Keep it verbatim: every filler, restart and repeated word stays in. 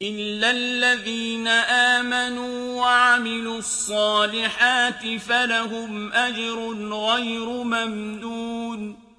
إِلَّا الَّذِينَ آمَنُوا وَعَمِلُوا الصَّالِحَاتِ فَلَهُمْ أَجْرٌ غَيْرُ مَمْنُونٍ